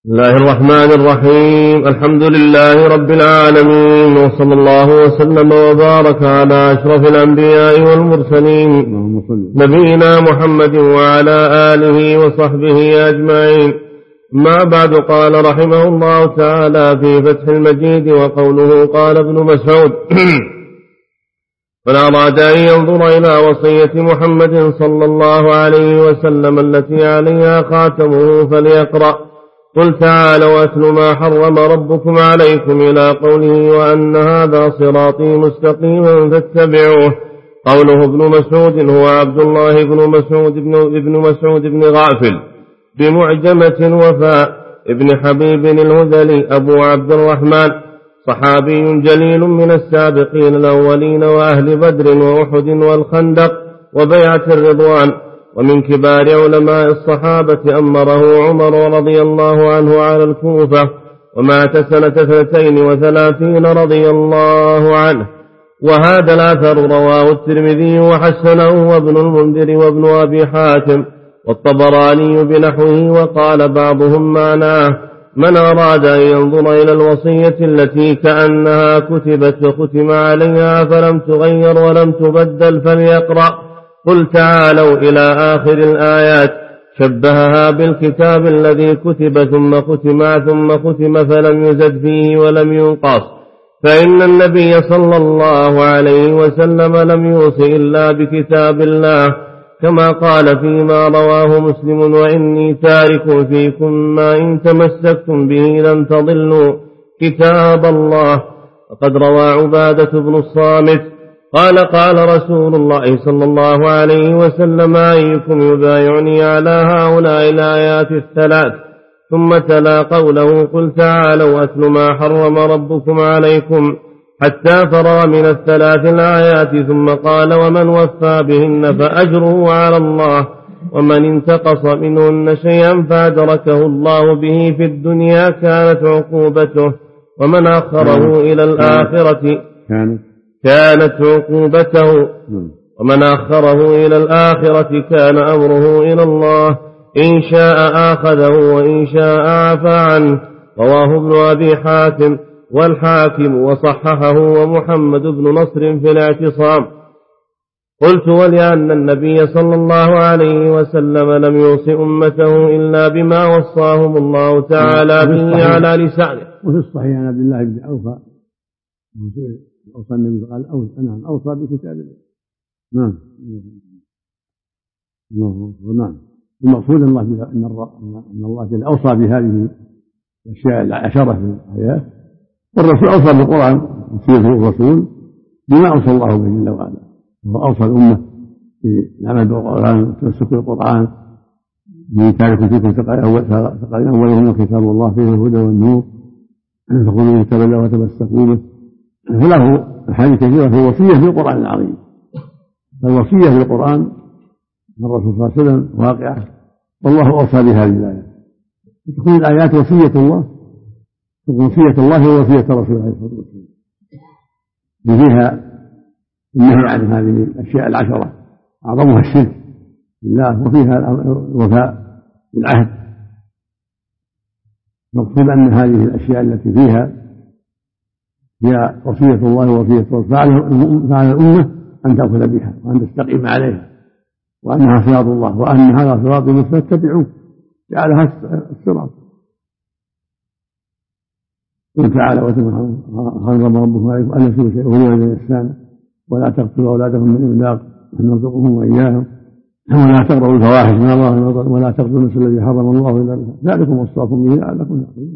بسم الله الرحمن الرحيم. الحمد لله رب العالمين، وصلى الله وسلم وبارك على أشرف الأنبياء والمرسلين نبينا محمد وعلى آله وصحبه أجمعين. ما بعد، قال رحمه الله تعالى في فتح المجيد وقوله قال ابن مسعود: من أراد أن ينظر إلى وصية محمد صلى الله عليه وسلم التي عليها خاتمه فليقرأ: قل تعالوا أتل ما حرم ربكم عليكم إلى قوله وأن هذا صراطي مستقيما فاتبعوه. قوله ابن مسعود هو عبد الله بن مسعود بن غافل بمعجمة وفاء ابن حبيب الهذلي أبو عبد الرحمن، صحابي جليل من السابقين الأولين وأهل بدر وأحد والخندق وبيعة الرضوان، ومن كبار علماء الصحابة. أمره عمر رضي الله عنه على الكوفة، ومات سنة 32 رضي الله عنه. وهذا الأثر رواه الترمذي وحسنه وابن المنذر وابن أبي حاتم والطبراني بنحوه. وقال بعضهم معناه: من أراد أن ينظر إلى الوصية التي كأنها كتبت وختم عليها فلم تغير ولم تبدل فليقرأ قل تعالوا إلى آخر الآيات، شبهها بالكتاب الذي كتب ثم ختم فلم يزد فيه ولم ينقص، فإن النبي صلى الله عليه وسلم لم يوص إلا بكتاب الله، كما قال فيما رواه مسلم: وإني تارك فيكم ما إن تمسكتم به لن تضلوا كتاب الله. وقد روى عبادة بن الصامت قال: قال رسول الله صلى الله عليه وسلم: أيكم يبايعني على هؤلاء الآيات الثلاث؟ ثم تلا قوله: قل تعالوا أتل ما حرم ربكم عليكم، حتى فرغ من الثلاث الآيات، ثم قال: ومن وفى بهن فأجره على الله، ومن انتقص منهن شيئا فأدركه الله به في الدنيا كانت عقوبته، ومن أخره إلى الآخرة كانت عقوبته، ومن أخره إلى الآخرة كان أمره إلى الله، إن شاء آخذه وإن شاء عفى عنه. رواه ابن أبي حاتم والحاكم وصححه ومحمد بن نصر في الاعتصام. قلت: ولأن النبي صلى الله عليه وسلم لم يوص أمته إلا بما وصاهم الله تعالى به على لسانه. وفي الصحيح عن عبد الله بن أوفى أوصى النبي قال: أنا أوصى بكتاب الله. نعم. نعم. المقصود أن الله جل أوصى بهذه الأشياء العشرة في الآيات، والرسول أوصى بالقرآن، وصيته الرسول بما أوصى الله به جل وعلا، وهو أوصى الأمة بالعمل بالقرآن والتمسك بالقرآن، من تارك فيكم ثقلين أولهم كتاب الله فيه الهدى والنور، فخذوا كتاب الله وتمسكوا به. فله أحاديث كثيرة في الوصية بالقرآن العظيم. فالوصية بالقرآن من الرسول صلى الله عليه وسلم واقعة، والله أوصى بهذه الآيات، تكون الآيات وصية الله، تكون وصية الله ووصية الرسول عليه الصلاة والسلام، فيها النهي عن هذه الأشياء العشرة، أعظمها الشرك بالله، وفيها الوفاء بالعهد. المقصود أن هذه الأشياء التي فيها هي وصية الله ووصية الرسول، فعلى الأمة أن تأخذ بها وأن تستقيم عليها، وأنها صراط الله، وأن هذا صراط المستقيم فاتبعوه، جعلها الصراط. قل تعالى حرم ربكم عليكم ألا تشركوا شيئا وبالوالدين إحسانا ولا تقتلوا أولادكم من إملاق نحن نرزقهم وإياهم ولا تقربوا الفواحش ما ظهر من البطن ولا تقتلوا النفس الذي حرم الله إلا بالحق ذلكم وصاكم به لعلكم تعقلون.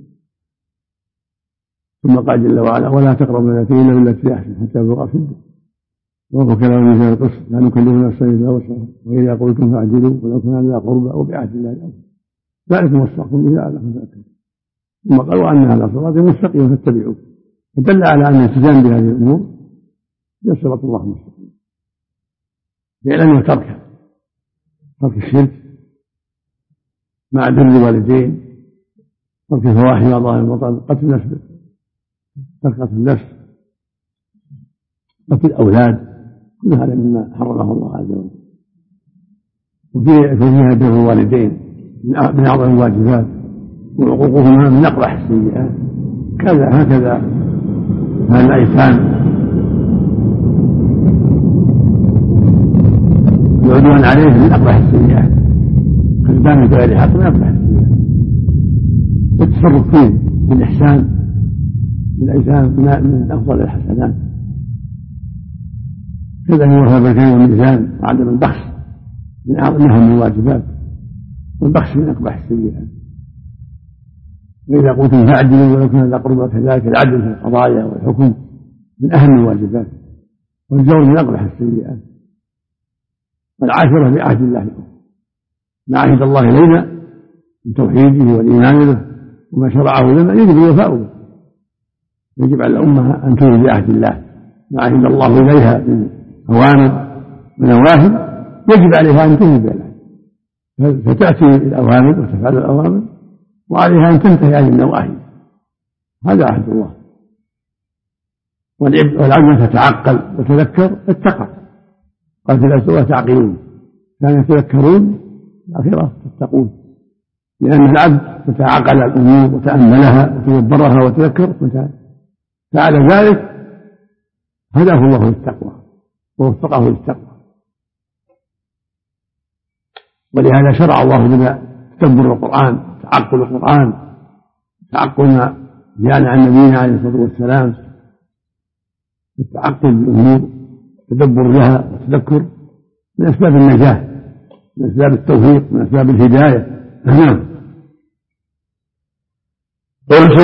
ثم قال جل وعلا: ولا تقربوا اليتيم إلا بالتي أحسن حتى يبلغ أشده وربك لا يميز القسط لا نكلف نفسا إلا وسعها وإذا قلتم فاعدلوا ولو كان ذا قربى وبعهد الله أوفوا ذلكم وصاكم به لعلكم تعقلون. ثم قال: وأن هذا صراطي مستقيما فاتبعوه، فدل على أن الالتزام بهذه الأمور هي صراط الله المستقيم فعلا وتركا، ترك الشرك مع بر الوالدين، ترك الفواحش ما ظهر من البطن، قتل النفس، قتل الأولاد، كل هذا مما حرمه الله عز وجل. وفيها بر الوالدين من أعظم الواجبات، وعقوقهما من أقبح السيئات. هكذا الأيتام العدوان عليه من أقبح السيئات، خذلان بغير حق من أقبح السيئات، والتصرف فيه بالإحسان بالأيتام من أفضل الحسنات. كذا هو بالكلام والميزان وعدم البخس من أعظمها من الواجبات، والبخس من أقبح السيئات. وإذا قلتم فاعدلوا ولو كان ذا قربى كذلك العدل في القضايا والحكم من أهم الواجبات، والجور من أقبح السيئات. والعاشرة بعهد الله، ما عهد الله إلينا من توحيده والإيمان به وما شرعه لنا يجب الوفاء به. يجب على الأمة أن توفي بعهد الله، ما عهد الله إليها من أوامر ونواهي يجب عليها أن توفي بالعهد، فتأتي الأوامر وتفعل الأوامر، وعليها أن تنتهي عن النواهي. هذا عهد الله. والعبد تتعقل وتذكر اتقى. قال في الأسئلة تعقلون، كانوا يتذكرون الآخرة تتقون، لأن العبد تتعقل الأمور وتأملها وتدبرها وتذكر فعل ذلك هداه الله للتقوى ووفقه للتقوى. ولهذا شرع الله لنا تدبر القرآن، تعقل القرآن، تعقل ما جاء عن نبينا عليه الصلاة والسلام، التعقل بالأمور، التدبر لها والتذكر من أسباب النجاة، من أسباب التوفيق، من أسباب الهداية. نعم. قلت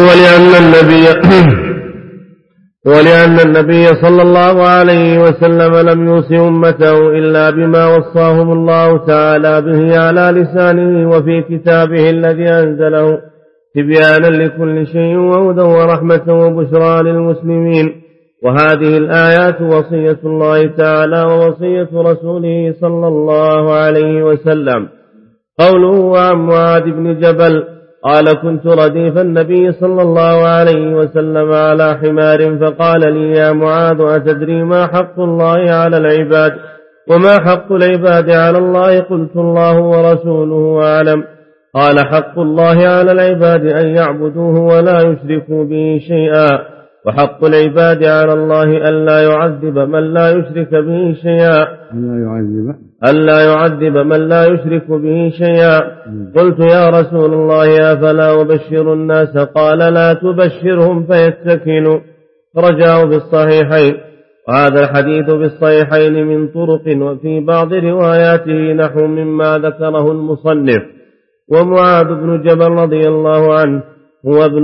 ولأن النبي صلى الله عليه وسلم لم يوصي أمته إلا بما وصاهم الله تعالى به على لسانه وفي كتابه الذي أنزله تبيانا لكل شيء وهدى ورحمة وبشرى للمسلمين. وهذه الآيات وصية الله تعالى ووصية رسوله صلى الله عليه وسلم. قوله عن معاذ بن جبل قال كنت رديف النبي صلى الله عليه وسلم على حمار فقال لي يا معاذ أتدري ما حق الله على العباد وما حق العباد على الله؟ قلت الله ورسوله أعلم. قال حق الله على العباد أن يعبدوه ولا يشركوا به شيئا، وحق العباد على الله ألا يعذب من لا يشرك به شيئا. قلت يا رسول الله أفلا أبشر الناس؟ قال لا تبشرهم فيتكلوا. رجعوا بالصحيحين. وهذا الحديث بالصحيحين من طرق، وفي بعض رواياته نحو مما ذكره المصنف. ومعاذ بن جبل رضي الله عنه هو ابن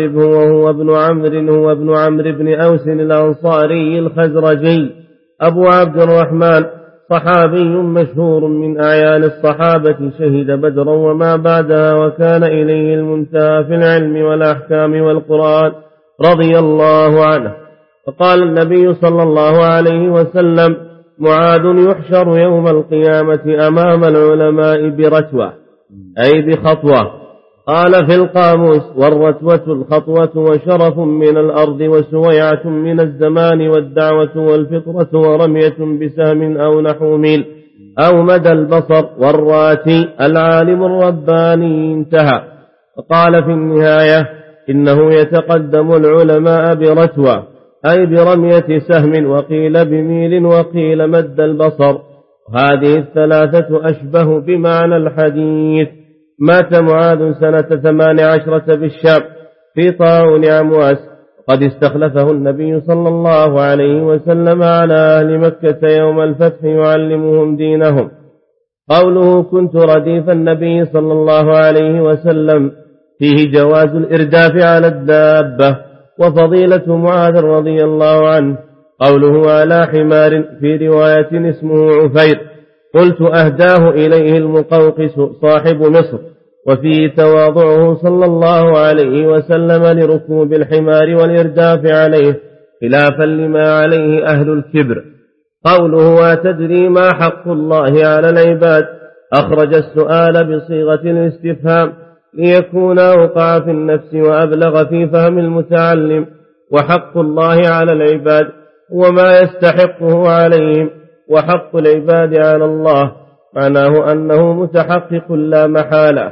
عمرو بن أوس الأنصاري الخزرجي أبو عبد الرحمن، صحابي مشهور من أعيان الصحابة، شهد بدرا وما بعدها، وكان إليه المنتهى في العلم والأحكام والقرآن رضي الله عنه. فقال النبي صلى الله عليه وسلم معاذ يحشر يوم القيامة أمام العلماء برتوة أي بخطوة. قال في القاموس والرتوة الخطوة وشرف من الأرض وسويعة من الزمان والدعوة والفطرة ورمية بسهم أو نحو ميل أو مدى البصر والراتي العالم الرباني. انتهى. فقال في النهاية إنه يتقدم العلماء برتوة أي برمية سهم، وقيل بميل وقيل مد البصر. وهذه الثلاثة أشبه بمعنى الحديث. مات معاذ سنة 18 بالشام في طاعون عمواس، وقد استخلفه النبي صلى الله عليه وسلم على أهل مكة يوم الفتح يعلمهم دينهم. قوله كنت رديف النبي صلى الله عليه وسلم فيه جواز الإرداف على الدابة وفضيلة معاذ رضي الله عنه. قوله على حمار في رواية اسمه عفير. قلت أهداه إليه المقوقس صاحب مصر، وفيه تواضعه صلى الله عليه وسلم لركوب الحمار والإرداف عليه خلافا لما عليه أهل الكبر. قوله أتدري ما حق الله على العباد؟ أخرج السؤال بصيغة الاستفهام ليكون أوقع في النفس وأبلغ في فهم المتعلم. وحق الله على العباد وما يستحقه عليهم، وحق العباد على الله معناه أنه متحقق لا محالة،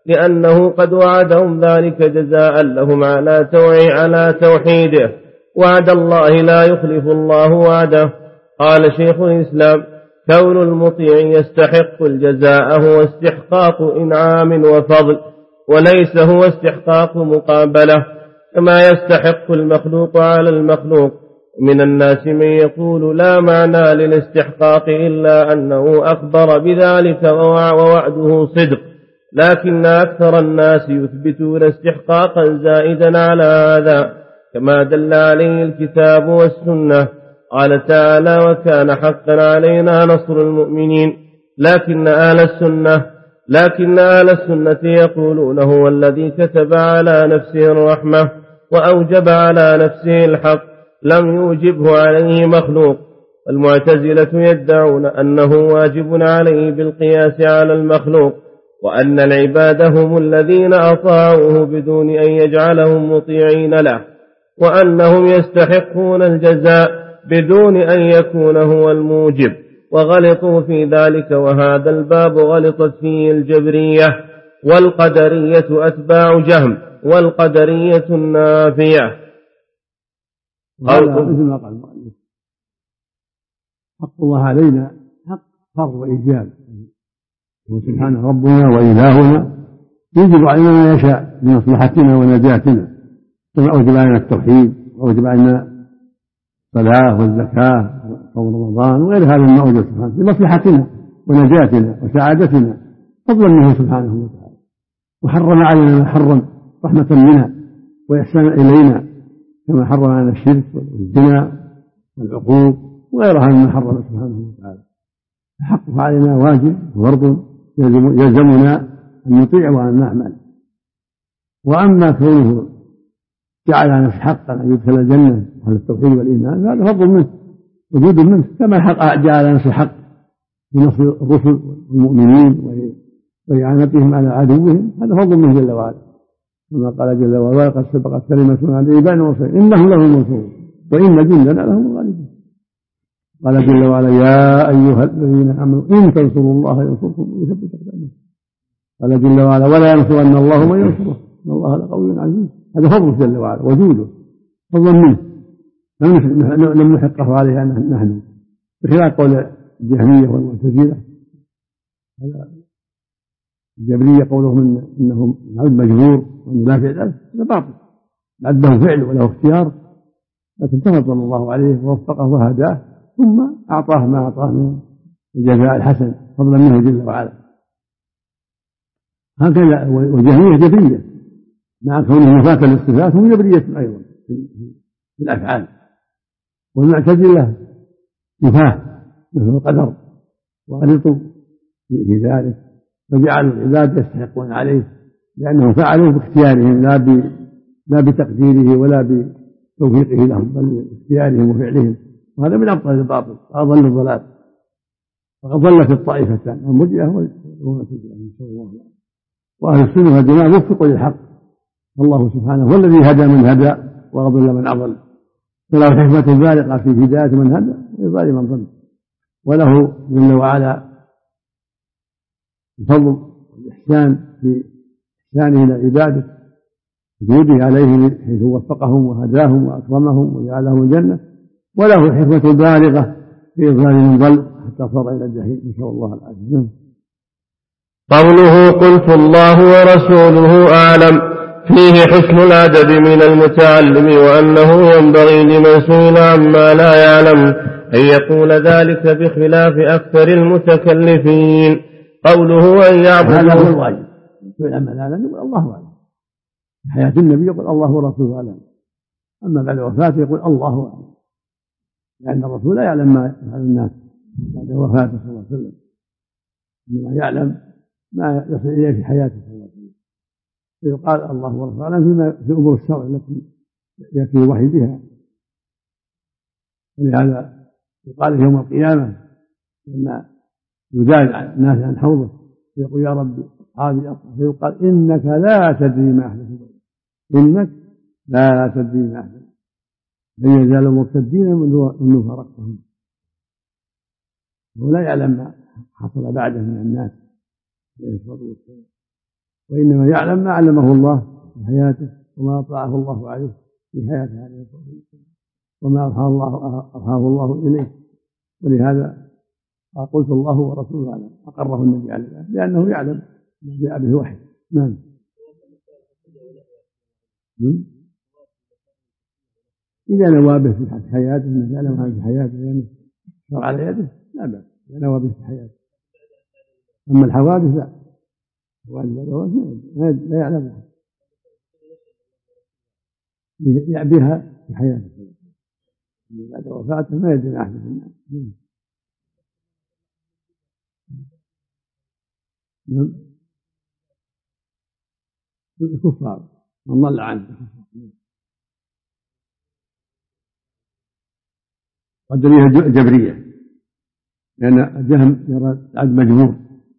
لأنه قد وعدهم ذلك جزاء لهم على توحيده. وعد الله لا يخلف الله وعده. قال شيخ الإسلام: كون المطيع يستحق الجزاء هو استحقاق إنعام وفضل، وليس هو استحقاق مقابلة، كما يستحق المخلوق على المخلوق. من الناس من يقول لا معنى للاستحقاق إلا أنه أخبر بذلك ووعده صدق، لكن أكثر الناس يثبتون استحقاقا زائدا على هذا، كما دل عليه الكتاب والسنة. قال تعالى: وكان حقا علينا نصر المؤمنين. لكن أهل السنة يقولون هو الذي كتب على نفسه الرحمة وأوجب على نفسه الحق، لم يوجبه عليه مخلوق. المعتزلة يدعون أنه واجب عليه بالقياس على المخلوق، وأن العباد هم الذين أطاعوه بدون أن يجعلهم مطيعين له، وأنهم يستحقون الجزاء بدون أن يكون هو الموجب، وغلطوا في ذلك. وهذا الباب غلطت فيه الجبرية والقدرية أتباع جهم والقدرية النافية. مثل ما قال المؤلف: حق الله علينا حق فرض وإيجاب، هو سبحانه ربنا وإلهنا، يجب علينا ما يشاء لمصلحتنا ونجاتنا، كما أوجب علينا التوحيد وأوجب علينا الصلاة والزكاة وصوم رمضان وغير هذا ما أوجب سبحانه لمصلحتنا ونجاتنا وسعادتنا فضلا منه سبحانه وتعالى. وحرم علينا ما حرم رحمة منا وإحسانا إلينا، كما حرم علينا الشرك والزنا والعقوق وغيرها مما حرم سبحانه وتعالى. حقه علينا واجب وفرض يلزمنا أن نطيع وأن نعمل. وأما كونه جعل على نفسه حقا أن يدخل الجنة على التوحيد والإيمان، هذا فضل منه وجود منه، كما جعل على نفسه حق بنصر الرسل والمؤمنين وإعانتهم على عدوهم، هذا فضل منه جل وعلا، كما قال جل وعلا: وقد سبقت كلمتنا عن عبادنا وصير إنهم لهم المنصورون وإن جندنا لهم الغالبون. قال جل وعلا: يا أيها الذين آمنوا إن تنصروا الله ينصركم ويثبت أقدامكم. قال جل وعلا: ولا ينصرن الله من ينصره إن الله لقوي عزيز. هذا فضل جل وعلا وجوده فضل منه لم نحقه عليه نحن، بخلاف قول الجهمية والمعتزلة. الجبرية قولهم إنهم العبد مجبور وأنه لا فعل له، هذا باطل، العبد له فعل وله اختيار، لكن تفضل الله عليه ووفقه وهداه ثم أعطاه ما أعطاه من الجزاء الحسن فضلا منه جل وعلا. هكذا والجهمية جبرية مع كونه نفاة للصفات هم جبرية أيضا في الأفعال، والمعتزلة نفاة مثل القدر وغلطوا في ذلك، فجعلوا العباد يستحقون عليه لأنهم فعلوا باختيارهم لا بتقديره ولا بتوفيقه لهم، بل باختيارهم وفعلهم، وهذا من أبطل الباطل وأضل الضلال. فقد ضلت الطائفتان المرجئة والمعتزلة نسأل الله العافية. وأهل السنة والجماعة وفقوا للحق، والله سبحانه هو الذي هدى من هدى وأضل من أضل، فله حكمة بالغة في هداية من هدى وإضلال من ضل، وله جل وعلا الفضل والإحسان في إحسانه إلى عباده وجوده عليه حيث وفقهم وهداهم وأكرمهم وجعلهم الجنة، وله الحكمة البالغة في إضلال من ضل حتى صار إلى الجحيم، نسأل الله العافية. قوله: قلت الله ورسوله أعلم، فيه حسن الأدب من المتعلم، وأنه ينبغي لمن سئل عما لا يعلم أن يقول ذلك بخلاف أكثر المتكلفين. قوله: أن يعبد هذا هو الواجب، سئل عما لا يعلم يقول الله أعلم. في حياة النبي يقول الله ورسوله أعلم، أما بعد وفاته يقول الله أعلم، لأن الرسول لا يعلم ما يفعل الناس بعد وفاته صلى الله عليه وسلم، إنما يعلم ما يصل إليه في حياته صلى الله عليه وسلم. يقال الله ورسوله أعلم في أمور الشرع التي يأتي الوحي بها، ولهذا يقال يوم القيامة لما يزال الناس عن حوضه يقول: يا رب أصحابي أصحابي، فيقال: إنك لا تدري ما أحدث بعد، إنك لا تدري ما أحدث، لن يزالوا مرتدين منذ فرقتهم. هو لا يعلم ما حصل بعده من الناس عليه الصلاة والسلام، وإنما يعلم ما علمه الله في حياته وما أطلعه الله عليه في حياته عليه الصلاة والسلام وما أوحاه الله إليه. ولهذا قلت الله ورسوله أعلم، أقره النبي عليه الصلاة والسلام لأنه يعلم ما جاء به وحي. نعم. إذا نوى به في حياته إنه يعلم في حياته لأنه شرع على يده لا بأس إذا نوى به في حياته. أما الحوادث لا، لا يعلمها بها في حياته بعد وفاته ما يدري أحد في الناس. الكفار من ضل عنه قدريها جبرية لأن الجهم يرى العبد مجبور.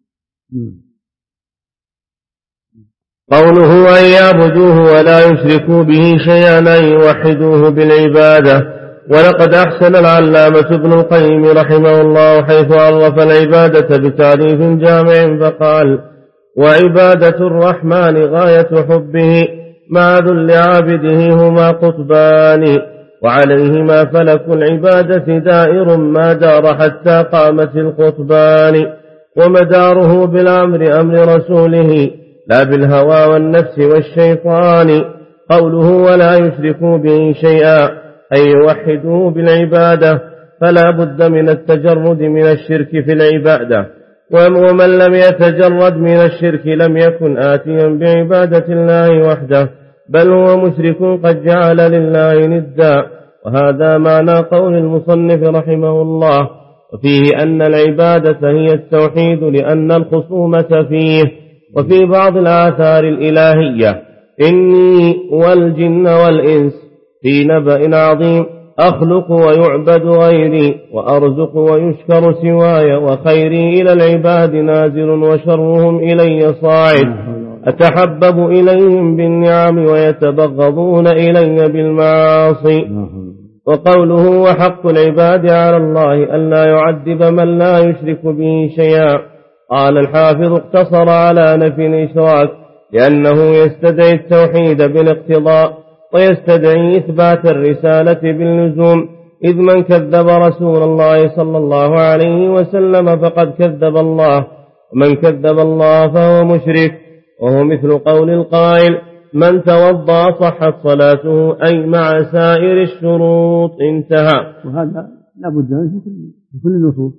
قوله أن يعبدوه ولا يشركوا به شيئا أن يوحدوه بالعبادة. ولقد أحسن العلامة ابن القيم رحمه الله حيث عرف العبادة بتعريف جامع فقال: وعبادة الرحمن غاية حبه مع ذل عابده هما قطبان، وعليهما فلك العبادة دائر ما دار حتى قامت القطبان، ومداره بالأمر أمر رسوله لا بالهوى والنفس والشيطان. قوله ولا يشركوا به شيئا أي يوحدوه بالعبادة، فلا بد من التجرد من الشرك في العبادة، ومن لم يتجرد من الشرك لم يكن آتيا بعبادة الله وحده، بل هو مشرك قد جعل لله ندا. وهذا معنى قول المصنف رحمه الله. وفيه أن العبادة هي التوحيد لأن الخصومة فيه. وفي بعض الآثار الإلهية: إني والجن والإنس في نبأ عظيم، أخلق ويعبد غيري، وأرزق ويشكر سواي، وخيري إلى العباد نازل وشرهم إلي صاعد، أتحبب إليهم بالنعم ويتبغضون إلي بالمعاصي. وقوله وحق العباد على الله ألا يعذب من لا يشرك به شيئا. قال الحافظ: اقتصر على نفي الإشراك لأنه يستدعي التوحيد بالاقتضاء، ويستدعي إثبات الرسالة باللزوم، إذ من كذب رسول الله صلى الله عليه وسلم فقد كذب الله، ومن كذب الله فهو مشرك. وهو مثل قول القائل: من توضأ صحت صلاته، أي مع سائر الشروط. انتهى. وهذا لا بد منه في كل النصوص.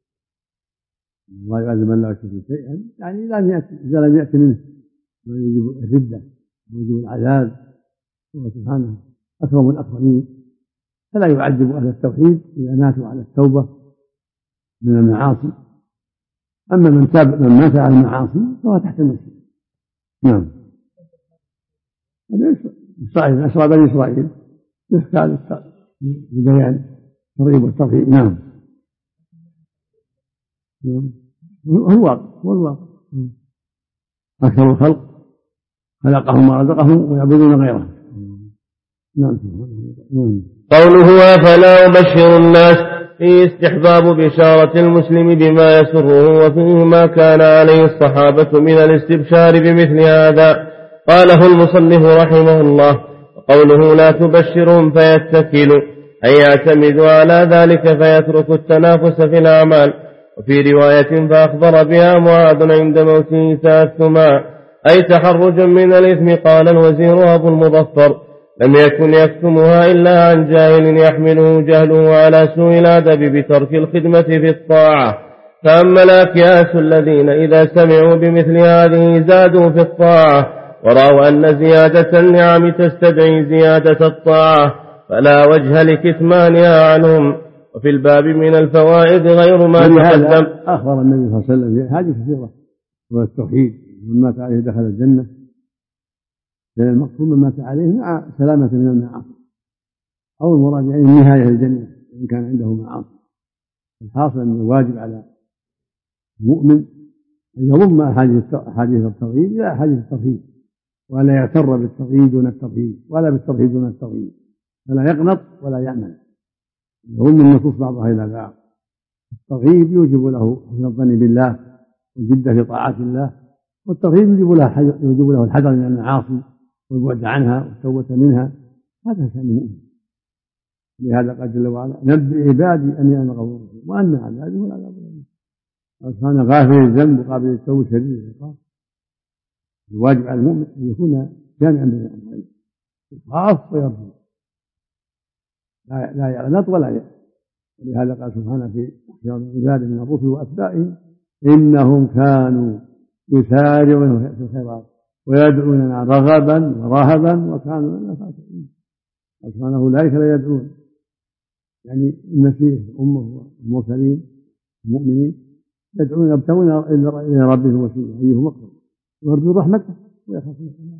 الله يعذب من لا يشرك شيئا، يعني إذا لم يأتي منه ما يجب الردة ويجب العذاب، هو سبحانه أكرم الأكرمين، فلا يعذب أهل التوحيد إذا ماتوا على التوبة من المعاصي. أما من مات على المعاصي فهو تحت المشيئة. نعم. إسرائيل أسرى بني إسرائيل يحكى على البيان الترغيب والترهيب. نعم. هو الواقع أكثر الخلق خلقهم ورزقهم ويعبدون غيره. نعم. قوله أفلا أبشر الناس فيه استحباب بشارة المسلم بما يسره، وفيه ما كان عليه الصحابة من الاستبشار بمثل هذا. قاله المصنف رحمه الله. وقوله لا تبشرهم فيتكلوا أي يعتمدوا على ذلك فيترك التنافس في الأعمال. وفي رواية فأخبر بها معاذ عند موته تأثما أي تحرج من الإثم. قال الوزير أبو المظفر: لم يكن يكتمها إلا عن جاهل يحمله جهله على سوء الأدب بترك الخدمة في الطاعة. فأما الأكياس الذين إذا سمعوا بمثل هذه زادوا في الطاعة، ورأوا أن زيادة النعم تستدعي زيادة الطاعة، فلا وجه لكتمانها عنهم. وفي الباب من الفوائد غير ما تقدم. أخبر النبي صلى الله عليه وسلم في هذه كثيرة، والتوحيد من مات عليه دخل الجنة، لأن المقصود من مات عليه مع سلامة من المعاصي، أو المراد يعني النهاية الجنة إن كان عنده معاصي. الحاصل أن الواجب على المؤمن أن يضم أحاديث الترغيب إلى أحاديث الترهيب، ولا يغتر بالترغيب دون الترهيب ولا بالترهيب دون الترغيب، فلا يقنط ولا يأمن، يضم النصوص بعضها إلى بعض. الترغيب يوجب له حسن الظن بالله والجدة في طاعات الله، والترهيب يجب له الحذر من المعاصي والبعد عنها والتوبة منها، هذا شأن المؤمن. لهذا قال جل وعلا: نبئ عبادي أني أنا غفور رحيم وأن عذابي هو العذاب الأليم. كان غافل الذنب وقابل التوبة شديد العقاب. الواجب على المؤمن أن يكون جامعا بين الأمرين، يخاف ويرجو، لا يعنت ولا يأس. ولهذا قال سبحانه في أخيار العباد من الرسل وأتباعهم: إنهم كانوا يسارعون في الخيرات ويدعوننا رغبا ورهبا وكانوا لنا خاشعين. سبحانه أولئك لا يدعون، يعني المسيح أمه والمرسلين المؤمنين يدعون يبتغون إلى ربهم وسيلة أيهم أقرب ويرجو رحمته ويخافون عذابه.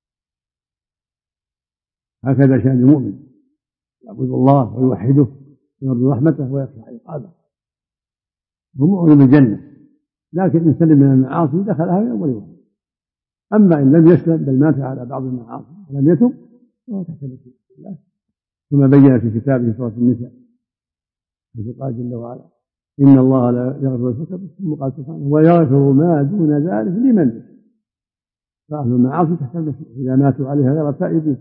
هكذا شأن المؤمن، يعبد الله ويوحده ويرجو رحمته ويخشى عقابه، هو مؤمن بالجنة. لكن إن سلم من المعاصي دخلها من أول وهله. أما إن لم يسلم بل مات على بعض المعاصي ولم يتب فهو تحت مشيئة الله، كما بين في كتابه سورة النساء حيث قال جل وعلا: إن الله لا يغفر الشرك به، ثم قال سبحانه: ويغفر ما دون ذلك لمن يشاء. فأهل المعاصي تحت المشيئة إذا ماتوا عليها غير تائبين.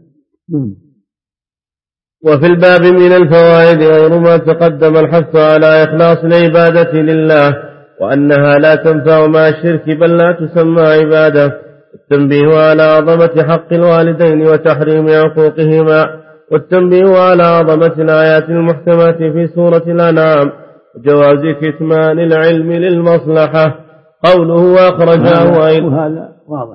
وفي الباب من الفوائد غير ما تقدم الحث على إخلاص العبادة لله، وأنها لا تنفع مع الشرك بل لا تسمى عبادة، التنبيه على عظمة حق الوالدين وتحريم عقوقهما، والتنبيه على عظمة الآيات المحكمات في سورة الأنعام، وجواز كتمان العلم للمصلحة. قوله وأخرجاه وهذا واضح.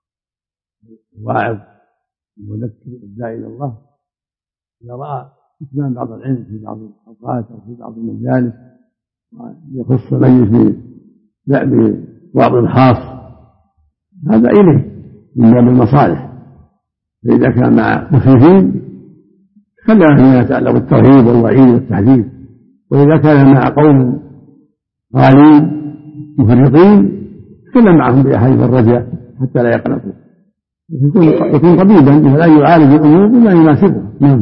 واعظ وذكر الداعي إلى الله إذا رأى كتمان بعض العلم في بعض الأوقات أو في بعض المجالس يخص مجلس بوعظ خاص، هذا إليه من باب المصالح. فإذا كان مع مخيفين خلى فيما يتعلق بالترهيب والوعيد والتحذير، وإذا كان مع قوم غالين مفرطين تكلم معهم بأحاديث الرجاء حتى لا يقنطوا، يكون طبيبا لا يعالج الأمور بما يناسبه.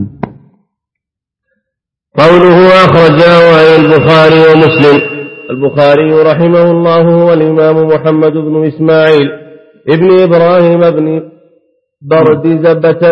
قوله أخرجاه عن البخاري ومسلم. البخاري رحمه الله هو الإمام محمد بن إسماعيل ابن إبراهيم بن بردزبة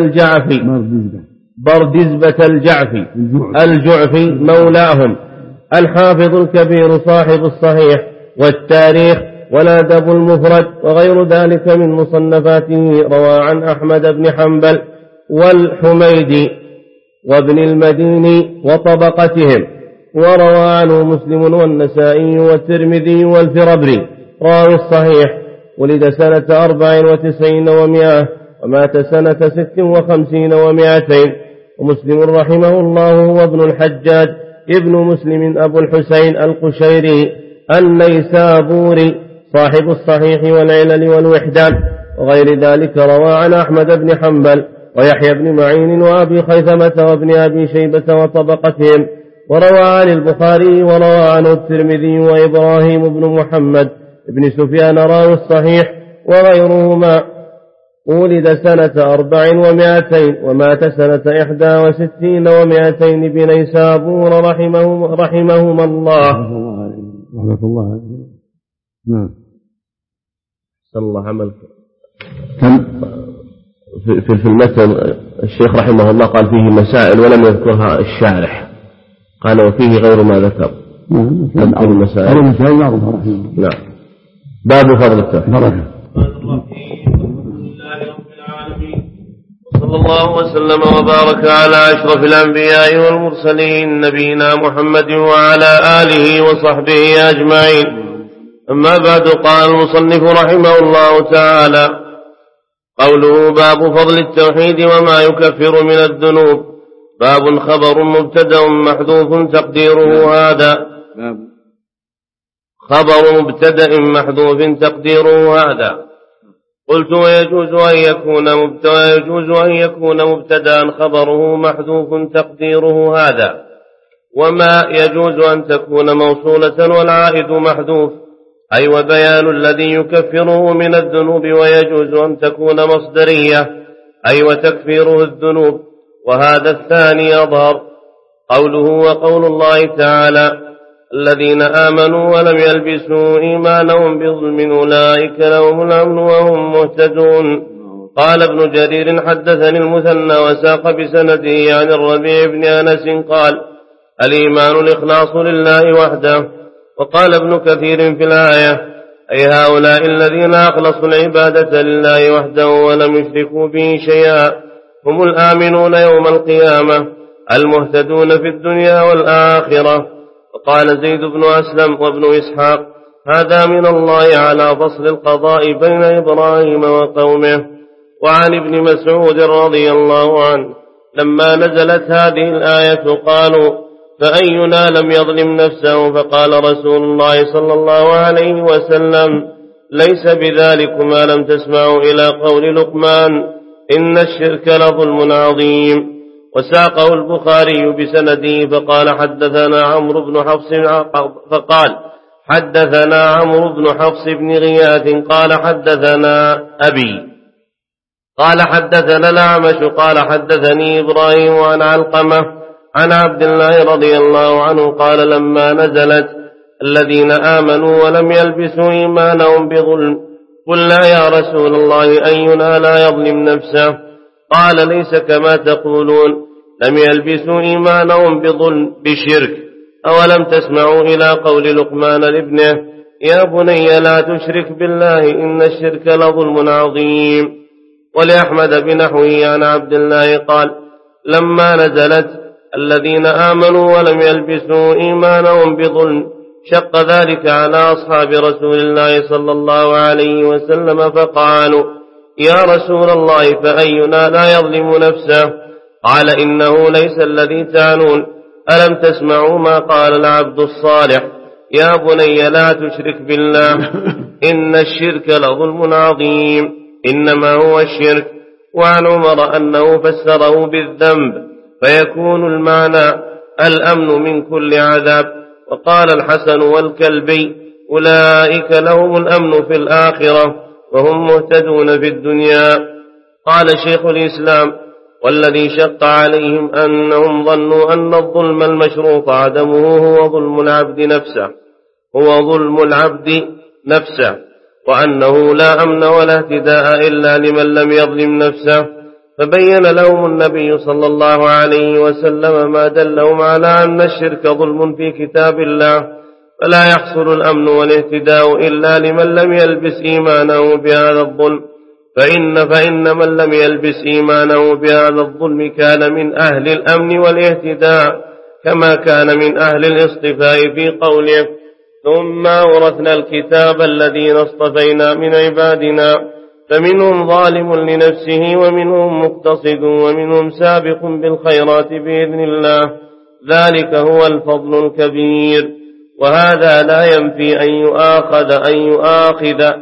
الجعفي مولاهم، الحافظ الكبير صاحب الصحيح والتاريخ والأدب المفرد وغير ذلك من مصنفاته. روى عن أحمد بن حنبل والحميدي وابن المديني وطبقتهم، وروى عنه مسلم والنسائي والترمذي والفربري. راوي الصحيح ولد سنة 94 و100 ومات سنة 56 و200. ومسلم رحمه الله هو ابن الحجاج ابن مسلم أبو الحسين القشيري النيسابوري صاحب الصحيح والعلل والوحدان وغير ذلك. روى عن أحمد بن حنبل ويحيى بن معين وأبي خيثمة وابن أبي شيبة وطبقتهم. وروى عن البخاري وروى عنه الترمذي وإبراهيم بن محمد بن سفيان راوي الصحيح وغيرهما. ولد سنة 400 ومات سنة 61 و200 بنيسابور رحمهما الله. رحمة الله. نعم. صلى الله عملك. في المتن الشيخ رحمه الله قال فيه مسائل ولم يذكرها الشارح، قال وفيه غير ما ذكر. نذكر المسائل معروفة رحمه الله. نعم. باب فضل التوحيد. صلى الله وسلم وبارك على أشرف الأنبياء والمرسلين نبينا محمد وعلى آله وصحبه أجمعين. أما بعد، قال المصنف رحمه الله تعالى: قوله باب فضل التوحيد وما يكفر من الذنوب. باب خبر مبتدأ محذوف تقديره هذا. خبر مبتدأ محذوف تقديره هذا. قلت ويجوز أن يكون مبتدأ خبره محذوف تقديره هذا، وما يجوز أن تكون موصولة والعائد محذوف، أي وبيان الذي يكفره من الذنوب. ويجوز أن تكون مصدرية، أي وتكفيره الذنوب، وهذا الثاني أظهر. قوله وقول الله تعالى: الذين آمنوا ولم يلبسوا إيمانهم بظلم أولئك لهم الأمن وهم مهتدون. قال ابن جرير حدثني المثنى وساق بسنده عن الربيع بن أنس قال الإيمان الإخلاص لله وحده. وقال ابن كثير في الآية أي هؤلاء الذين أخلصوا العبادة لله وحده ولم يشركوا به شيئا هم الآمنون يوم القيامة المهتدون في الدنيا والآخرة. وقال زيد بن أسلم وابن إسحاق هذا من الله على فصل القضاء بين إبراهيم وقومه. وعن ابن مسعود رضي الله عنه لما نزلت هذه الآية قالوا فأينا لم يظلم نفسه فقال رسول الله صلى الله عليه وسلم ليس بذلك ما لم تسمعوا إلى قول لقمان إن الشرك لظلم عظيم. وساقه البخاري بسنده فقال حدثنا عمرو بن حفص بن غياث قال حدثنا أبي قال حدثنا الأعمش قال حدثني إبراهيم عن علقمة عن عبد الله رضي الله عنه قال لما نزلت الذين آمنوا ولم يلبسوا إيمانهم بظلم قلنا يا رسول الله أينا لا يظلم نفسه قال ليس كما تقولون لم يلبسوا إيمانهم بظلم بشرك. أولم تسمعوا إلى قول لقمان لابنه يا بني لا تشرك بالله إن الشرك لظلم عظيم. ولأحمد بنحوه عن عبد الله قال لما نزلت الذين آمنوا ولم يلبسوا إيمانهم بظلم شق ذلك على أصحاب رسول الله صلى الله عليه وسلم فقالوا يا رسول الله فأينا لا يظلم نفسه قال إنه ليس الذي تعنون ألم تسمعوا ما قال العبد الصالح يا بني لا تشرك بالله إن الشرك لظلم عظيم إنما هو الشرك. وعن عمر أنه فسره بالذنب فيكون المعنى الأمن من كل عذاب. وقال الحسن والكلبي أولئك لهم الأمن في الآخرة وهم مهتدون في الدنيا. قال شيخ الإسلام والذي شق عليهم أنهم ظنوا أن الظلم المشروط عدمه هو ظلم العبد نفسه وأنه لا أمن ولا اهتداء إلا لمن لم يظلم نفسه فبين لهم النبي صلى الله عليه وسلم ما دلهم على أن الشرك ظلم في كتاب الله فلا يحصل الأمن والاهتداء إلا لمن لم يلبس إيمانه بهذا الظلم فإن من لم يلبس إيمانه بهذا الظلم كان من أهل الأمن والاهتداء كما كان من أهل الاصطفاء في قوله ثم أورثنا الكتاب الذين اصطفينا من عبادنا فمنهم ظالم لنفسه ومنهم مقتصد ومنهم سابق بالخيرات بإذن الله ذلك هو الفضل الكبير. وهذا لا ينفي أن يؤاخذ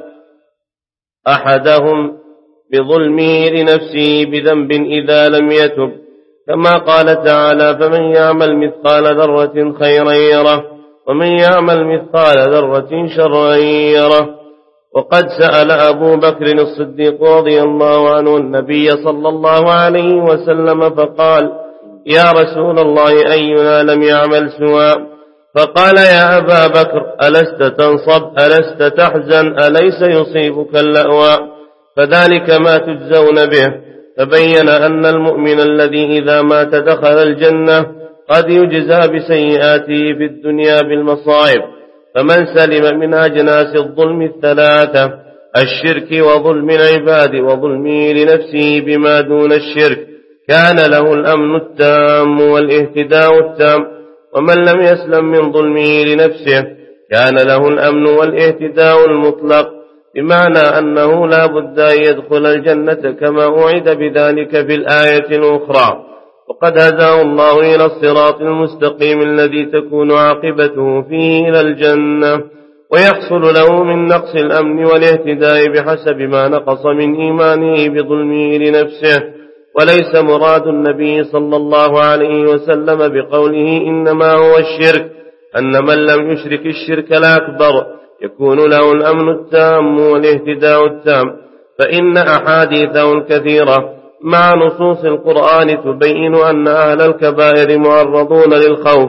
أحدهم بظلمه لنفسه بذنب إذا لم يتب كما قال تعالى فمن يعمل مثقال ذرة خيرا يره ومن يعمل مثقال ذرة شرا يره. وقد سأل أبو بكر الصديق رضي الله عنه النبي صلى الله عليه وسلم فقال يا رسول الله أينا لم يعمل سوى فقال يا أبا بكر ألست تنصب ألست تحزن أليس يصيبك اللأوى فذلك ما تجزون به. فبين أن المؤمن الذي إذا مات دخل الجنة قد يجزى بسيئاته في الدنيا بالمصائب. فمن سلم من أجناس الظلم الثلاثة الشرك وظلم العباد وظلمه لنفسه بما دون الشرك كان له الأمن التام والاهتداء التام. ومن لم يسلم من ظلمه لنفسه كان له الأمن والاهتداء المطلق بمعنى أنه لا بد أن يدخل الجنة كما أوعد بذلك في الآية الأخرى. وقد هداه الله إلى الصراط المستقيم الذي تكون عاقبته فيه إلى الجنة ويحصل له من نقص الأمن والاهتداء بحسب ما نقص من إيمانه بظلمه لنفسه. وليس مراد النبي صلى الله عليه وسلم بقوله إنما هو الشرك أن من لم يشرك الشرك الأكبر يكون له الأمن التام والاهتداء التام. فإن أحاديثه الكثيرة مع نصوص القرآن تبين أن أهل الكبائر معرضون للخوف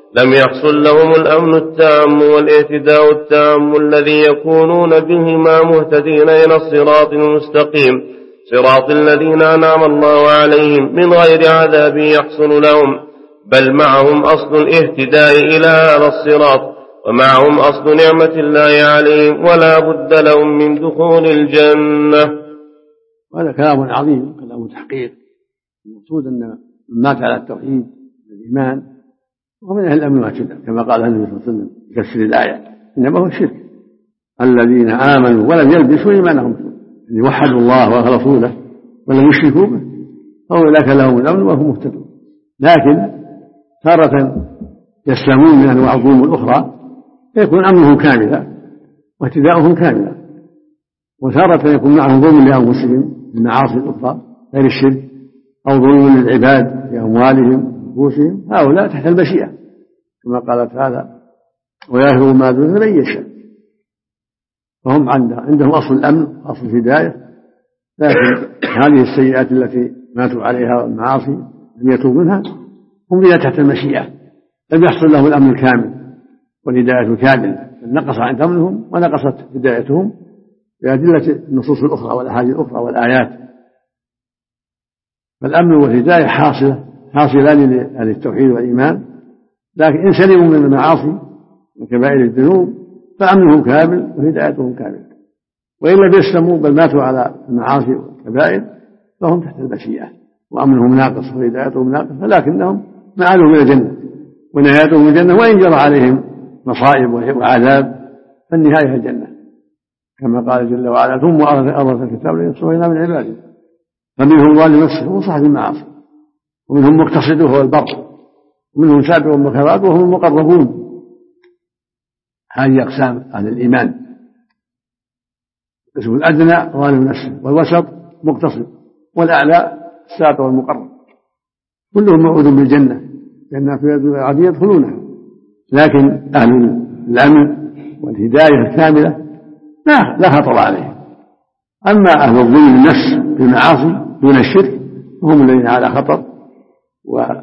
لم يحصل لهم الأمن التام والاهتداء التام الذي يكونون بهما مهتدين إلى الصراط المستقيم، صراط الذين أنعم الله عليهم من غير عذاب يحصل لهم، بل معهم أصل الاهتداء إلى هذا الصراط، ومعهم أصل نعمة الله عليهم، ولا بد لهم من دخول الجنة. وهذا كلام عظيم، كلام تحقيق. المقصود أن من مات على التوحيد والإيمان ومن أهل الأمن والهدى، كما قال النبي صلى الله عليه وسلم في تفسير الآية: إنما هو الشرك. الذين آمنوا ولم يلبسوا إيمانهم، يعني وحدوا الله ورسوله ولم يشركوا به، فأولئك لهم الأمن وهم مهتدون. لكن تارة يسلمون من أنواع الظلم الأخرى فيكون أمنهم كاملا واهتداؤهم كاملا، وتارة يكون معهم ظلم لأنفسهم بالمعاصي الأخرى غير الشرك، أو ظلم للعباد بأموالهم ونفوسهم، هؤلاء تحت المشيئة كما قال تعالى: ويغفر ما دون من يشاء. فهم عندهم أصل الأمن أصل الهداية، لكن هذه السيئات التي ماتوا عليها والمعاصي لم يتوبوا منها هم بها تحت المشيئة، لم يحصل لهم الأمن الكامل والهداية الكاملة، بل نقص عند أمنهم ونقصت هدايتهم بأدلة النصوص الأخرى والأحاديث الأخرى والآيات. فالأمن والهداية حاصلان للتوحيد والإيمان، لكن إن سلموا من المعاصي وكبائر الذنوب فأمنهم كامل وهدايتهم كاملة، وإن لم يسلموا بل ماتوا على المعاصي والكبائر فهم تحت المشيئة وأمنهم ناقص وهدايتهم ناقصة، لكنهم مآلهم إلى الجنة ونهايتهم الجنة، وإن جرى عليهم مصائب وعذاب فالنهاية الجنة، كما قال جل وعلا: ثم أورث الكتاب الذين اصطفينا من عباده فمنهم ظالم نفسه وصاحب المعاصي ومنهم مقتصد وهو البر ومنهم سابق بالخيرات وهم المقربون. هذه أقسام أهل الإيمان: القسم الأدنى ظالم نفسه، والوسط مقتصد، والأعلى السابق والمقرب، كلهم موعود بالجنة، جنات عدن يدخلونها. لكن أهل الأمن والهداية الكاملة لا خطر عليهم. أما أهل الظلم النفس بالمعاصي دون الشرك هم الذين على خطر، والعفو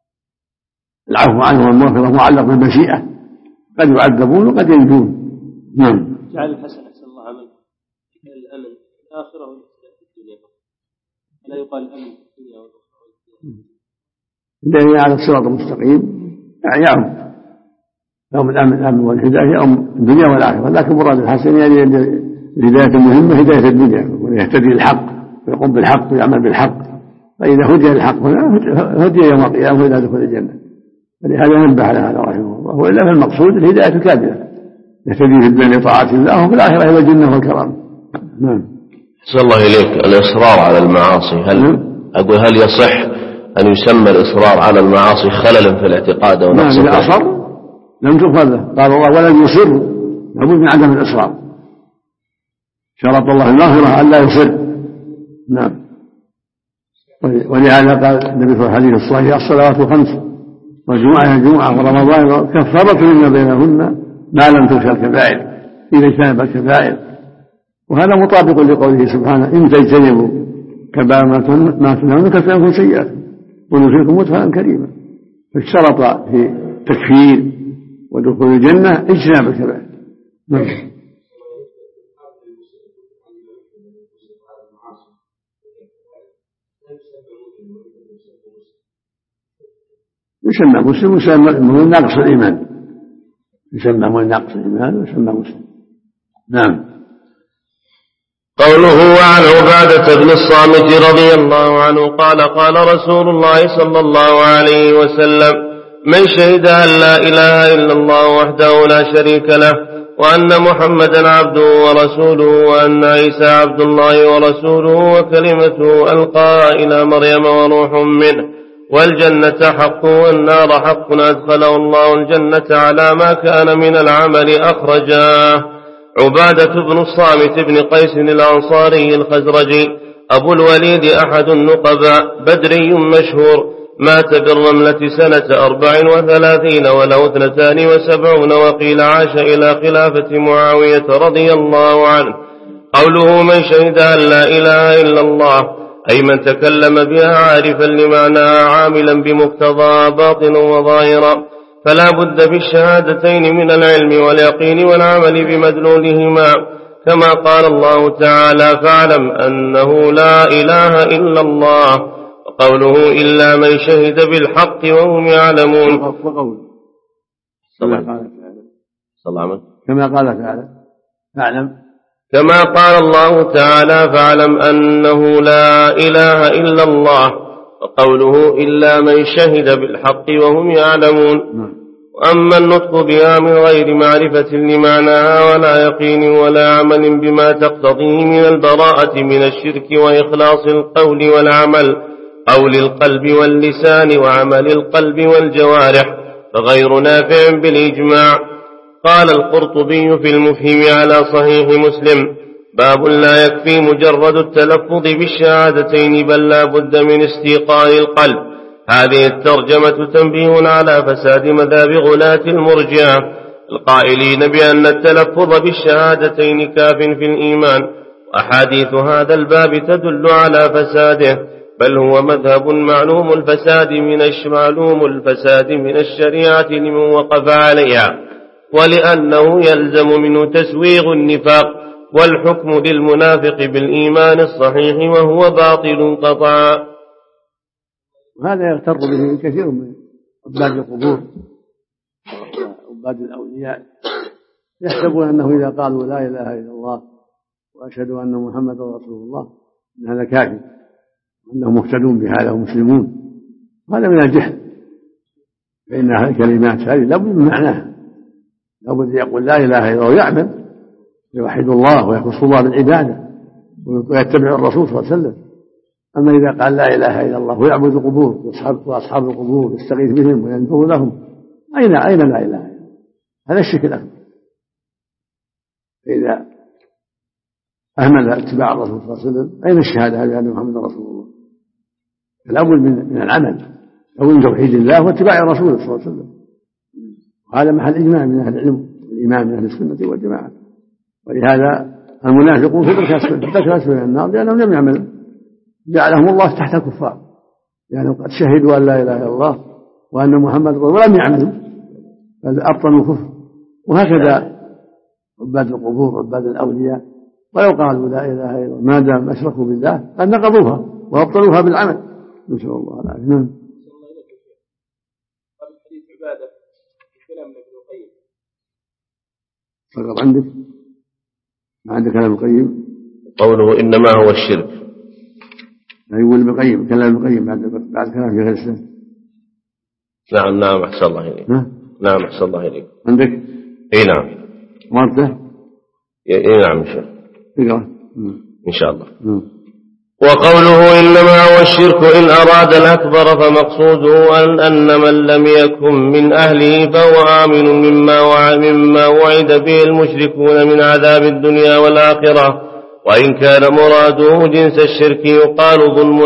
عنهم والمغفرة معلق بالمشيئة، قد يعذبون وقد ينجون. نعم. جعل الحسن أحسن الله عمله الأمن في الآخرة والابتلاء في الدنيا فقط، لا يقال الأمن في الدنيا والأخرى. الذين على الصراط المستقيم يعني يوم الأمن والهداية يوم الدنيا والآخرة، لكن مراد الحسن يعني الهداية المهمة هداية الدنيا، ويهتدي الحق ويقوم بالحق ويعمل بالحق، فإذا هدي الحق هنا هدي يوم القيامة وإلى دخول الجنة. فلهذا نبه على هذا رحمه الله. وإلا فالمقصود الهداية الكاملة، يهتدي في الدنيا طاعة الله وفي الآخرة إلى الجنة والكرامة. نعم. أحسن الله إليك. الإصرار على المعاصي هل يصح أن يسمى الإصرار على المعاصي خللا في الاعتقاد أو نقص؟ إذا أصر لم تغفر له، قال الله: ولن يصر، لابد من عدم الإصرار، شرط الله المغفرة ألا يصر. نعم. ولهذا قال النبي في الحديث الصحيح: الصلوات الخمس والجمعة ورمضان كفارة لما بينهن ما لم تغش الكبائر، إذا اجتنب الكبائر. وهذا مطابق لقوله سبحانه: إن تجتنبوا كبائر ما تنهون نكفر عنكم سيئاتكم وندخلكم مدخلا كريما. فاشترط في تكفير ودخول الجنة اجتناب الكبائر. نعم. يسمى مسلم ويسمى ناقص الإيمان، يسمى ناقص الإيمان ويسمى مسلم. نعم. قوله: وعن عبادة بن الصامت رضي الله عنه قال: قال رسول الله صلى الله عليه وسلم: من شهد أن لا إله إلا الله وحده لا شريك له وأن محمدا عبده ورسوله وأن عيسى عبد الله ورسوله وكلمته ألقاها إلى مريم وروح منه والجنة حق والنار حق أدخله الله الجنة على ما كان من العمل أخرجاه. عبادة بن الصامت بن قيس الأنصاري الخزرجي أبو الوليد أحد النقباء بدري مشهور، مات بالرملة سنة 34 وله 72 وقيل عاش إلى خلافة معاوية رضي الله عنه. قوله: من شهد أن لا إله إلا الله، أي من تكلم بها عارفا لمعناها عاملا بمقتضى باطنا وظاهرا، فلا بد بالشهادتين من العلم واليقين والعمل بمدلولهما، كما قال الله تعالى: فاعلم أنه لا إله إلا الله، وقوله: إلا من شهد بالحق وهم يعلمون. كما قال تعالى: فاعلم، كما قال الله تعالى: فاعلم أنه لا إله إلا الله، وقوله: إلا من شهد بالحق وهم يعلمون. وأما النطق بها من غير معرفة لمعناها ولا يقين ولا عمل بما تقتضيه من البراءة من الشرك وإخلاص القول والعمل، قول القلب واللسان وعمل القلب والجوارح، فغير نافع بالإجماع. قال القرطبي في المفهم على صحيح مسلم: باب لا يكفي مجرد التلفظ بالشهادتين بل لا بد من استيقان القلب. هذه الترجمة تنبيه على فساد مذهب غلاة المرجئة القائلين بأن التلفظ بالشهادتين كاف في الإيمان، وأحاديث هذا الباب تدل على فساده، بل هو مذهب معلوم الفساد من الشريعة لمن وقف عليها، ولأنه يلزم منه تسويغ النفاق والحكم للمنافق بالإيمان الصحيح وهو باطل قطعا. وهذا يغتر به كثير من عباد القبور وعباد الأولياء، يحسبون أنه إذا قالوا لا إله إلا الله وأشهد أن محمدا رسول الله أن هذا كافر، وأنهم مهتدون بهذا ومسلمون. هذا من الجهل، فإن هذه الكلمات هذه لابد من معناها، لابد يقول لا إله إلا الله ويعمل يوحد الله ويخص الله بالعبادة ويتبع الرسول صلى الله عليه وسلم. أما إذا قال لا إله إلا الله ويعبد القبور وأصحاب القبور يستغيث بهم وينذر لهم، أين لا إله إلا الله؟ هذا الشرك الأكبر. فإذا أهمل اتباع الرسول صلى الله عليه وسلم أين الشهادة بأن محمدا رسول الله؟ الأول من العمل، أو من توحيد الله واتباع الرسول صلى الله عليه وسلم. وهذا محل إجماع من أهل العلم، الإمام من أهل السنة والجماعة. ولهذا المنافقون في الدرك الأسفل من النار لأنهم لم يعملوا، جعلهم الله تحت الكفار، يعني قد شهدوا أن لا إله إلا الله وأن محمد رسول الله ولم يعملوا، بل أبطلوا الكفر. وهكذا عباد القبور وعباد الأولياء، ولو قالوا لا إله إلا الله ما دام أشركوا بالله قد نقضوها وأبطلوها بالعمل، نسأل الله العافية. نعم. فقط عندك ما عندك كلام القيم قوله إنما هو الشرك، يقول ابن القيم كلام ابن القيم بعد كلام في غير الإسلام. نعم أحسن الله إليك. نعم أحسن الله إليك. عندك؟ إيه نعم. مرته؟ إيه نعم إن شاء الله. وقوله إنما هو الشرك إن أراد الأكبر فمقصوده أن من لم يكن من أهله فهو آمن مما وعد به المشركون من عذاب الدنيا والآخرة. وإن كان مراده جنس الشرك يقال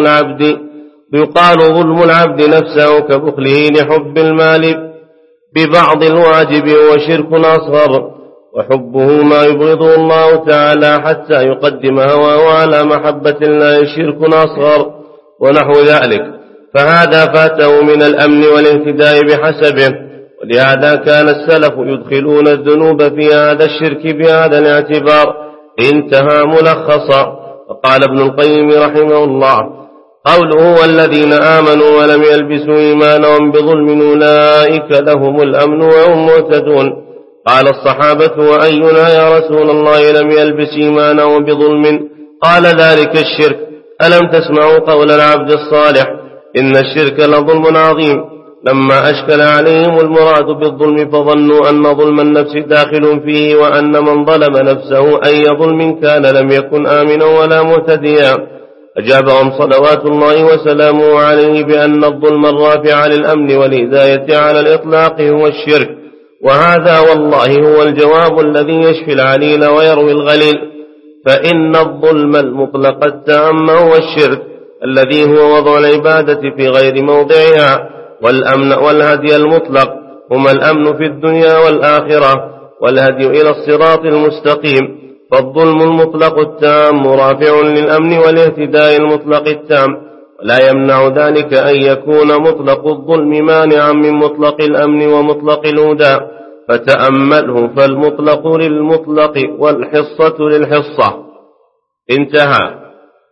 ظلم العبد نفسه كبخله لحب المال ببعض الواجب هو شرك أصغر، وحبه ما يبغضه الله تعالى حتى يقدم هواه على محبة الله شرك أصغر ونحو ذلك، فهذا فاته من الأمن والاهتداء بحسبه. ولهذا كان السلف يدخلون الذنوب في هذا الشرك بهذا الاعتبار. انتهى ملخصا. وقال ابن القيم رحمه الله: قوله والذين آمنوا ولم يلبسوا إيمانهم بظلم أولئك لهم الأمن وهم مهتدون. قال الصحابة: وأينا يا رسول الله لم يلبس إيمانه بظلم؟ قال: ذلك الشرك. ألم تسمعوا قول العبد الصالح: إن الشرك لظلم عظيم. لما أشكل عليهم المراد بالظلم فظنوا أن ظلم النفس داخل فيه، وأن من ظلم نفسه أي ظلم كان لم يكن آمنا ولا مهتديا. أجابهم صلوات الله وسلامه عليه بأن الظلم الرافع للأمن والهداية على الإطلاق هو الشرك، وهذا والله هو الجواب الذي يشفي العليل ويروي الغليل. فإن الظلم المطلق التام هو الشرك الذي هو وضع العبادة في غير موضعها، والأمن والهدي المطلق هما الأمن في الدنيا والآخرة والهدي إلى الصراط المستقيم. فالظلم المطلق التام رافع للأمن والاهتداء المطلق التام، ولا يمنع ذلك أن يكون مطلق الظلم مانعا من مطلق الأمن ومطلق الهدى، فتأمله فالمطلق للمطلق والحصة للحصة. انتهى.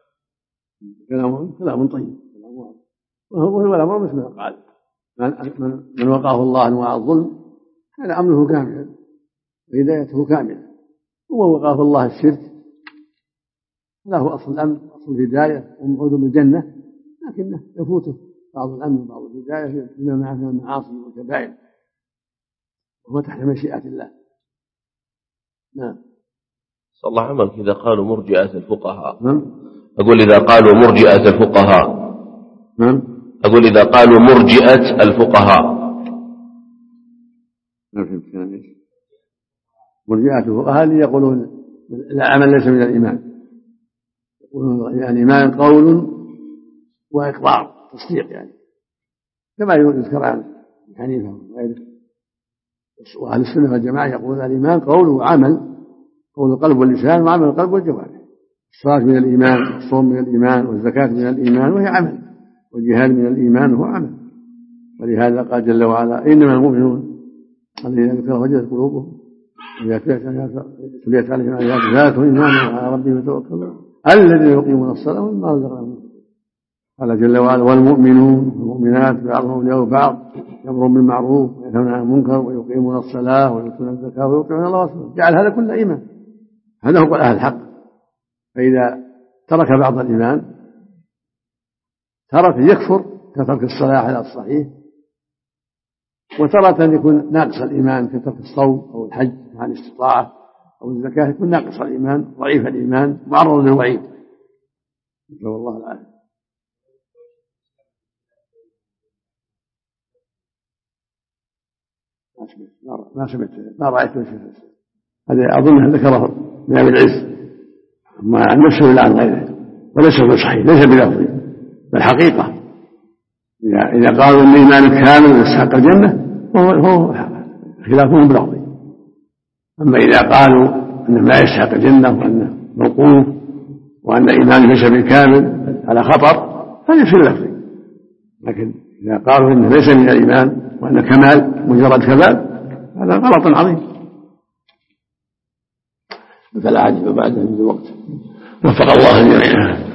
كلام طيب، وهو الأمر مثل ما قال من وقاه الله أنواع الظلم كان أمنه كاملا وهدايته كاملة، ومن وقاه الله الشرك له أصل الأمن أصل الهداية وموعود بالجنة، لكنه يفوته بعض الأمن وبعض الهداية فيما معه من المعاصي والكبائر، وهو تحت مشيئة الله. نعم. صلى الله عملك إذا قالوا مرجئة الفقهاء. أقول إذا قالوا مرجئة الفقهاء. أقول إذا قالوا مرجئة الفقهاء. مرجئة الفقهاء اللي يقولون العمل ليس من الإيمان، يقولون يعني الإيمان قول وإقرار تصديق، يعني كما يذكر عن حنيفة وغيره. وأهل السنة والجماعة يقولون الإيمان قول وعمل، قول القلب واللسان وعمل القلب والجوارح. الصلاة من الإيمان، والصوم من الإيمان، والزكاة من الإيمان وهي عمل، والجهاد من الإيمان وهو عمل. ولهذا قال جل وعلا إنما المؤمنون الذين ذكر وجلت قلوبهم وإذا تليت عليهم آيات زادتهم إيمانا وعلى ربهم يتوكلون الذين يقيمون الصلاة ومما رزقناهم. قال جل وعلا والمؤمنون والمؤمنات بعضهم أولياء بعض يأمرون بالمعروف وينهون عن المنكر ويقيمون الصلاة ويؤتون الزكاة ويطيعون الله ورسوله. جعل هذا كله إيمان، هذا هو أهل الحق. فإذا ترك بعض الإيمان ترك يكفر كترك الصلاة على الصحيح، وترى أن يكون ناقص الإيمان كترك الصوم أو الحج مع الاستطاعة أو الزكاة، يكون ناقص الإيمان ضعيف الإيمان معرض للوعيد، نسأل الله العافية. ما رأيت هذا أظنه ذكره من أبي العز ما عن نفسه ولا عن غيره، وليس بصحيح، ليس بلفظي بل حقيقة. إذا قالوا أن الإيمان كامل ويستحق الجنة فهو خلافهم بلفظي. أما إذا قالوا أنه لا يستحق الجنة وأنه موقوف وأن الإيمان ليس بالكامل على خطر فليس بلفظي. لكن إذا قالوا أنه ليس من الإيمان وأن كمال مجرد كمال هذا غلط عظيم. فلا عجب بعده من الوقت. وفق الله الجميع.